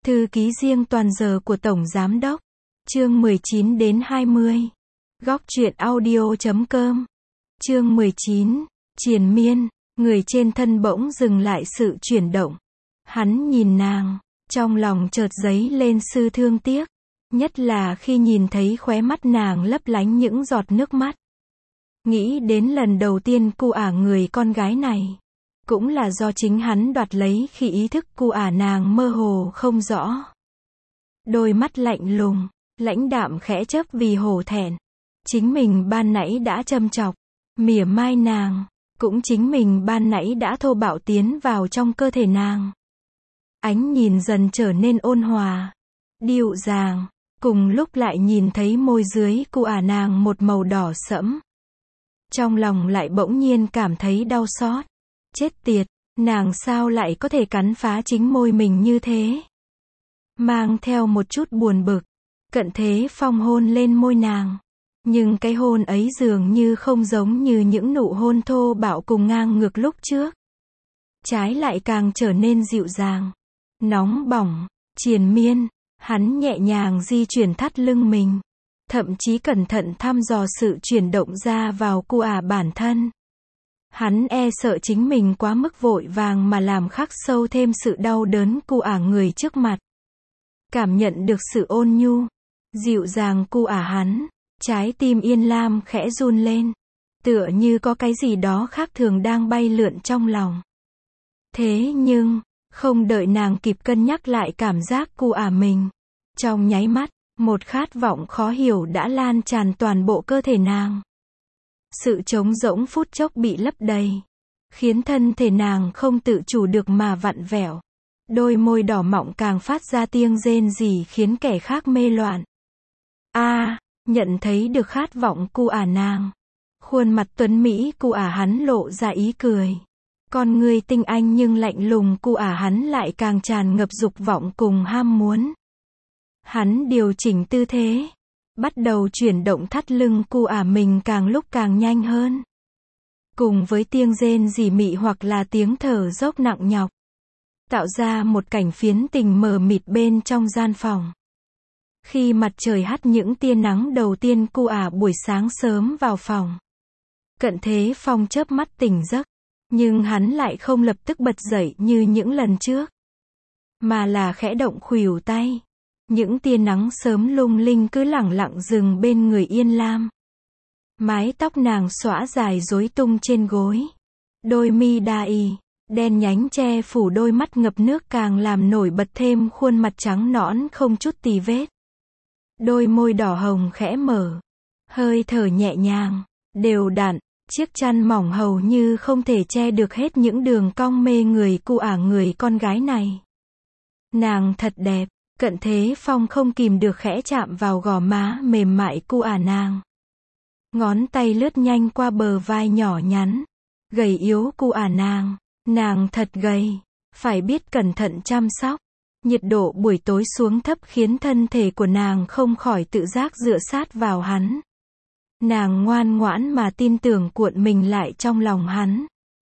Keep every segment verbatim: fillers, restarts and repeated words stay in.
Thư ký riêng toàn giờ của Tổng Giám đốc. Chương mười chín đến hai mươi. Góc truyện audio chấm com. Chương mười chín. Triền miên. Người trên thân bỗng dừng lại sự chuyển động. Hắn nhìn nàng, trong lòng chợt dấy lên sự thương tiếc. Nhất là khi nhìn thấy khóe mắt nàng lấp lánh những giọt nước mắt. Nghĩ đến lần đầu tiên cu ả người con gái này. Cũng là do chính hắn đoạt lấy khi ý thức cu ả nàng mơ hồ không rõ. Đôi mắt lạnh lùng, lãnh đạm khẽ chớp vì hổ thẹn. Chính mình ban nãy đã châm chọc, mỉa mai nàng. Cũng chính mình ban nãy đã thô bạo tiến vào trong cơ thể nàng. Ánh nhìn dần trở nên ôn hòa, dịu dàng. Cùng lúc lại nhìn thấy môi dưới cu ả nàng một màu đỏ sẫm. Trong lòng lại bỗng nhiên cảm thấy đau xót. Chết tiệt, nàng sao lại có thể cắn phá chính môi mình như thế? Mang theo một chút buồn bực, Cận Thế Phong hôn lên môi nàng. Nhưng cái hôn ấy dường như không giống như những nụ hôn thô bạo cùng ngang ngược lúc trước. Trái lại càng trở nên dịu dàng, nóng bỏng, triền miên. Hắn nhẹ nhàng di chuyển thắt lưng mình. Thậm chí cẩn thận thăm dò sự chuyển động ra vào cu ả bản thân. Hắn e sợ chính mình quá mức vội vàng mà làm khắc sâu thêm sự đau đớn cu ả người trước mặt. Cảm nhận được sự ôn nhu, dịu dàng cu ả hắn, trái tim Yên Lam khẽ run lên. Tựa như có cái gì đó khác thường đang bay lượn trong lòng. Thế nhưng, không đợi nàng kịp cân nhắc lại cảm giác cu ả mình. Trong nháy mắt, một khát vọng khó hiểu đã lan tràn toàn bộ cơ thể nàng. Sự trống rỗng phút chốc bị lấp đầy, khiến thân thể nàng không tự chủ được mà vặn vẹo. Đôi môi đỏ mọng càng phát ra tiếng rên rỉ khiến kẻ khác mê loạn. A, à, nhận thấy được khát vọng cu ả nàng. Khuôn mặt tuấn mỹ cu ả hắn lộ ra ý cười. Con người tinh anh nhưng lạnh lùng cu ả hắn lại càng tràn ngập dục vọng cùng ham muốn. Hắn điều chỉnh tư thế, bắt đầu chuyển động thắt lưng cu ả mình càng lúc càng nhanh hơn. Cùng với tiếng rên rỉ mị hoặc là tiếng thở dốc nặng nhọc, tạo ra một cảnh phiến tình mờ mịt bên trong gian phòng. Khi mặt trời hắt những tia nắng đầu tiên cu ả buổi sáng sớm vào phòng, Cận Thế Phong chớp mắt tỉnh giấc, nhưng hắn lại không lập tức bật dậy như những lần trước, mà là khẽ động khuỷu tay. Những tia nắng sớm lung linh cứ lẳng lặng dừng bên người Yên Lam. Mái tóc nàng xõa dài rối tung trên gối. Đôi mi đai đen nhánh che phủ đôi mắt ngập nước càng làm nổi bật thêm khuôn mặt trắng nõn không chút tì vết. Đôi môi đỏ hồng khẽ mở. Hơi thở nhẹ nhàng, đều đặn, chiếc chăn mỏng hầu như không thể che được hết những đường cong mê người cu ả người con gái này. Nàng thật đẹp. Cận Thế Phong không kìm được khẽ chạm vào gò má mềm mại cu ả nàng. Ngón tay lướt nhanh qua bờ vai nhỏ nhắn, gầy yếu cu ả nàng. Nàng thật gầy, phải biết cẩn thận chăm sóc. Nhiệt độ buổi tối xuống thấp khiến thân thể của nàng không khỏi tự giác dựa sát vào hắn. Nàng ngoan ngoãn mà tin tưởng cuộn mình lại trong lòng hắn.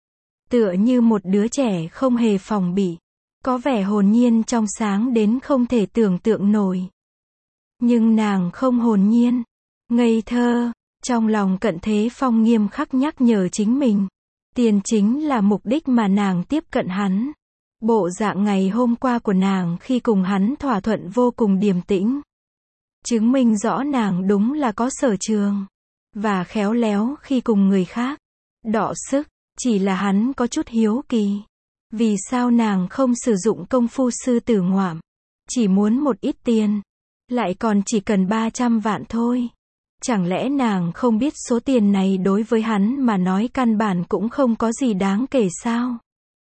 Tựa như một đứa trẻ không hề phòng bị. Có vẻ hồn nhiên trong sáng đến không thể tưởng tượng nổi. Nhưng nàng không hồn nhiên, ngây thơ. Trong lòng Cận Thế Phong nghiêm khắc nhắc nhở chính mình. Tiền chính là mục đích mà nàng tiếp cận hắn. Bộ dạng ngày hôm qua của nàng khi cùng hắn thỏa thuận vô cùng điềm tĩnh. Chứng minh rõ nàng đúng là có sở trường. Và khéo léo khi cùng người khác. Đọ sức, chỉ là hắn có chút hiếu kỳ. Vì sao nàng không sử dụng công phu sư tử ngoạm? Chỉ muốn một ít tiền. Lại còn chỉ cần ba trăm vạn thôi. Chẳng lẽ nàng không biết số tiền này đối với hắn mà nói căn bản cũng không có gì đáng kể sao?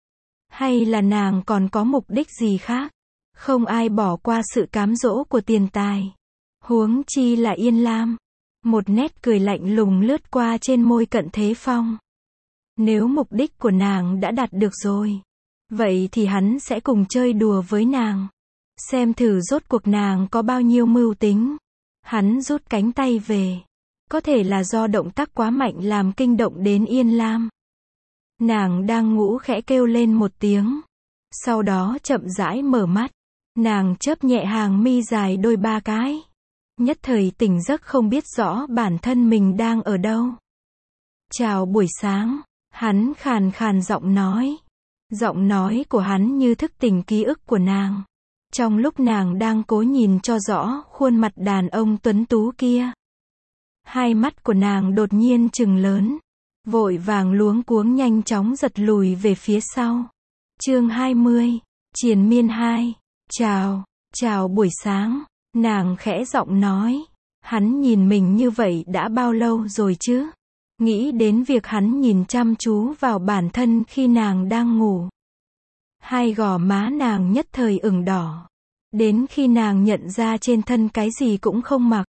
Hay là nàng còn có mục đích gì khác? Không ai bỏ qua sự cám dỗ của tiền tài. Huống chi là Yên Lam. Một nét cười lạnh lùng lướt qua trên môi Cận Thế Phong. Nếu mục đích của nàng đã đạt được rồi, vậy thì hắn sẽ cùng chơi đùa với nàng. Xem thử rốt cuộc nàng có bao nhiêu mưu tính. Hắn rút cánh tay về. Có thể là do động tác quá mạnh làm kinh động đến Yên Lam. Nàng đang ngủ khẽ kêu lên một tiếng. Sau đó chậm rãi mở mắt. Nàng chớp nhẹ hàng mi dài đôi ba cái. Nhất thời tỉnh giấc không biết rõ bản thân mình đang ở đâu. Chào buổi sáng, hắn khàn khàn giọng nói. Giọng nói của hắn như thức tỉnh ký ức của nàng. Trong lúc nàng đang cố nhìn cho rõ khuôn mặt đàn ông tuấn tú kia. Hai mắt của nàng đột nhiên trừng lớn. Vội vàng luống cuống nhanh chóng giật lùi về phía sau. Chương hai mươi, Triền miên hai. Chào, chào buổi sáng, nàng khẽ giọng nói. Hắn nhìn mình như vậy đã bao lâu rồi chứ? Nghĩ đến việc hắn nhìn chăm chú vào bản thân khi nàng đang ngủ. Hai gò má nàng nhất thời ửng đỏ. Đến khi nàng nhận ra trên thân cái gì cũng không mặc.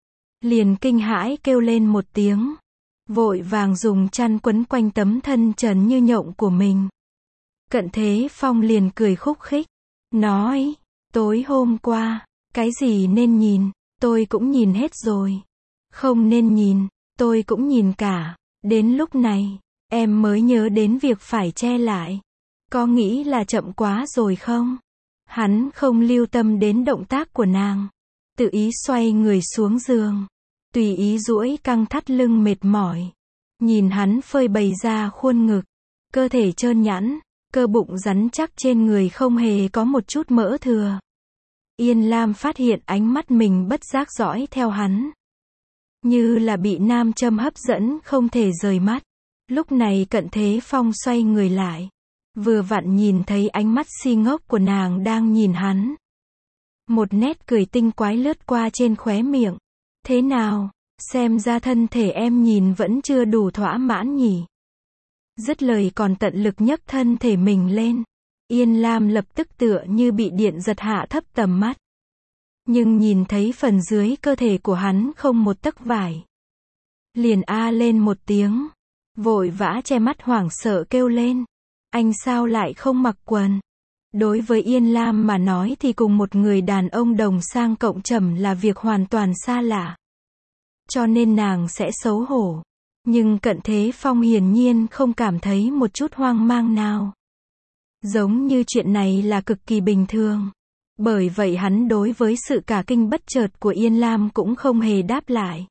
Liền kinh hãi kêu lên một tiếng. Vội vàng dùng chăn quấn quanh tấm thân trần như nhộng của mình. Cận Thế Phong liền cười khúc khích. Nói, tối hôm qua, cái gì nên nhìn, tôi cũng nhìn hết rồi. Không nên nhìn, tôi cũng nhìn cả. Đến lúc này, em mới nhớ đến việc phải che lại. Có nghĩ là chậm quá rồi không? Hắn không lưu tâm đến động tác của nàng. Tự ý xoay người xuống giường. Tùy ý duỗi căng thắt lưng mệt mỏi. Nhìn hắn phơi bày ra khuôn ngực. Cơ thể trơn nhẵn. Cơ bụng rắn chắc trên người không hề có một chút mỡ thừa. Yên Lam phát hiện ánh mắt mình bất giác dõi theo hắn. Như là bị nam châm hấp dẫn không thể rời mắt. Lúc này Cận Thế Phong xoay người lại. Vừa vặn nhìn thấy ánh mắt si ngốc của nàng đang nhìn hắn. Một nét cười tinh quái lướt qua trên khóe miệng. Thế nào, xem ra thân thể em nhìn vẫn chưa đủ thỏa mãn nhỉ. Dứt lời còn tận lực nhấc thân thể mình lên. Yên Lam lập tức tựa như bị điện giật hạ thấp tầm mắt. Nhưng nhìn thấy phần dưới cơ thể của hắn không một tấc vải. Liền a lên một tiếng. Vội vã che mắt hoảng sợ kêu lên. Anh sao lại không mặc quần? Đối với Yên Lam mà nói thì cùng một người đàn ông đồng sang cộng trầm là việc hoàn toàn xa lạ. Cho nên nàng sẽ xấu hổ. Nhưng Cận Thế Phong hiển nhiên không cảm thấy một chút hoang mang nào. Giống như chuyện này là cực kỳ bình thường. Bởi vậy hắn đối với sự cả kinh bất chợt của Yên Lam cũng không hề đáp lại.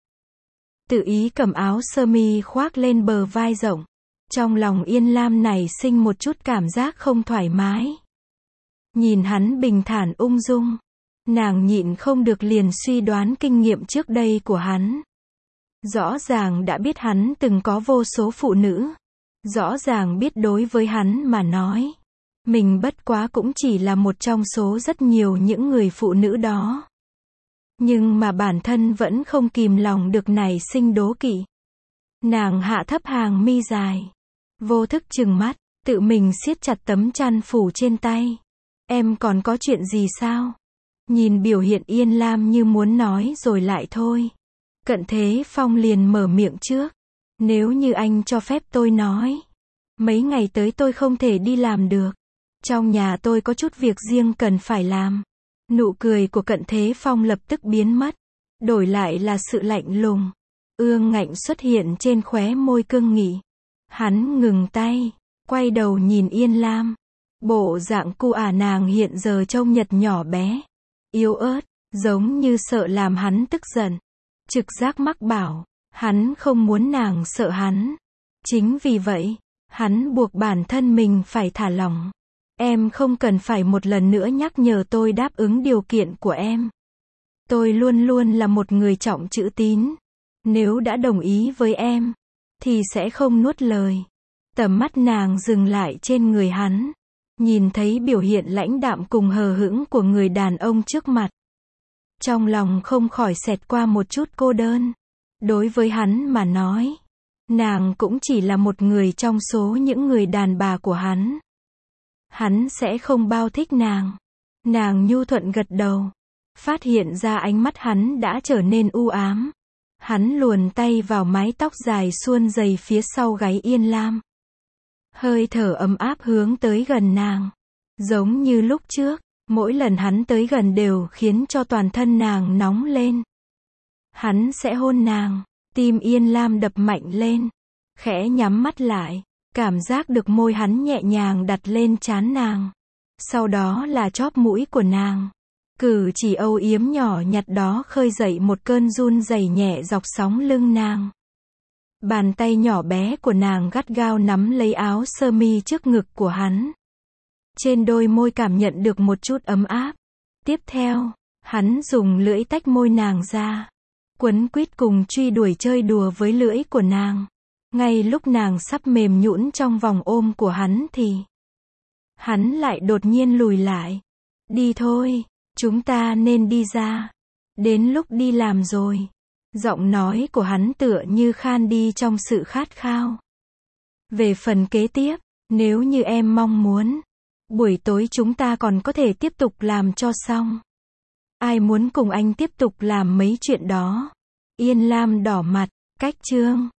Tự ý cầm áo sơ mi khoác lên bờ vai rộng. Trong lòng Yên Lam này sinh một chút cảm giác không thoải mái. Nhìn hắn bình thản ung dung. Nàng nhịn không được liền suy đoán kinh nghiệm trước đây của hắn. Rõ ràng đã biết hắn từng có vô số phụ nữ. Rõ ràng biết đối với hắn mà nói. Mình bất quá cũng chỉ là một trong số rất nhiều những người phụ nữ đó. Nhưng mà bản thân vẫn không kìm lòng được nảy sinh đố kỵ. Nàng hạ thấp hàng mi dài. Vô thức trừng mắt, tự mình siết chặt tấm chăn phủ trên tay. Em còn có chuyện gì sao? Nhìn biểu hiện Yên Lam như muốn nói rồi lại thôi. Cận Thế Phong liền mở miệng trước. Nếu như anh cho phép tôi nói. Mấy ngày tới tôi không thể đi làm được. Trong nhà tôi có chút việc riêng cần phải làm. Nụ cười của Cận Thế Phong lập tức biến mất. Đổi lại là sự lạnh lùng. Ương ngạnh xuất hiện trên khóe môi cương nghị. Hắn ngừng tay. Quay đầu nhìn Yên Lam. Bộ dạng cu ả nàng hiện giờ trông nhật nhỏ bé. Yếu ớt. Giống như sợ làm hắn tức giận. Trực giác mách bảo. Hắn không muốn nàng sợ hắn. Chính vì vậy. Hắn buộc bản thân mình phải thả lỏng. Em không cần phải một lần nữa nhắc nhở tôi đáp ứng điều kiện của em. Tôi luôn luôn là một người trọng chữ tín. Nếu đã đồng ý với em, thì sẽ không nuốt lời. Tầm mắt nàng dừng lại trên người hắn. Nhìn thấy biểu hiện lãnh đạm cùng hờ hững của người đàn ông trước mặt. Trong lòng không khỏi xẹt qua một chút cô đơn. Đối với hắn mà nói, nàng cũng chỉ là một người trong số những người đàn bà của hắn. Hắn sẽ không bao thích nàng. Nàng nhu thuận gật đầu. Phát hiện ra ánh mắt hắn đã trở nên u ám. Hắn luồn tay vào mái tóc dài suôn dày phía sau gáy Yên Lam. Hơi thở ấm áp hướng tới gần nàng. Giống như lúc trước, mỗi lần hắn tới gần đều khiến cho toàn thân nàng nóng lên. Hắn sẽ hôn nàng. Tim Yên Lam đập mạnh lên. Khẽ nhắm mắt lại. Cảm giác được môi hắn nhẹ nhàng đặt lên trán nàng. Sau đó là chóp mũi của nàng. Cử chỉ âu yếm nhỏ nhặt đó khơi dậy một cơn run rẩy nhẹ dọc sóng lưng nàng. Bàn tay nhỏ bé của nàng gắt gao nắm lấy áo sơ mi trước ngực của hắn. Trên đôi môi cảm nhận được một chút ấm áp. Tiếp theo, hắn dùng lưỡi tách môi nàng ra. Quấn quýt cùng truy đuổi chơi đùa với lưỡi của nàng. Ngay lúc nàng sắp mềm nhũn trong vòng ôm của hắn thì hắn lại đột nhiên lùi lại. Đi thôi, chúng ta nên đi ra. Đến lúc đi làm rồi. Giọng nói của hắn tựa như khan đi trong sự khát khao. Về phần kế tiếp, nếu như em mong muốn, buổi tối chúng ta còn có thể tiếp tục làm cho xong. Ai muốn cùng anh tiếp tục làm mấy chuyện đó? Yên Lam đỏ mặt, cách chương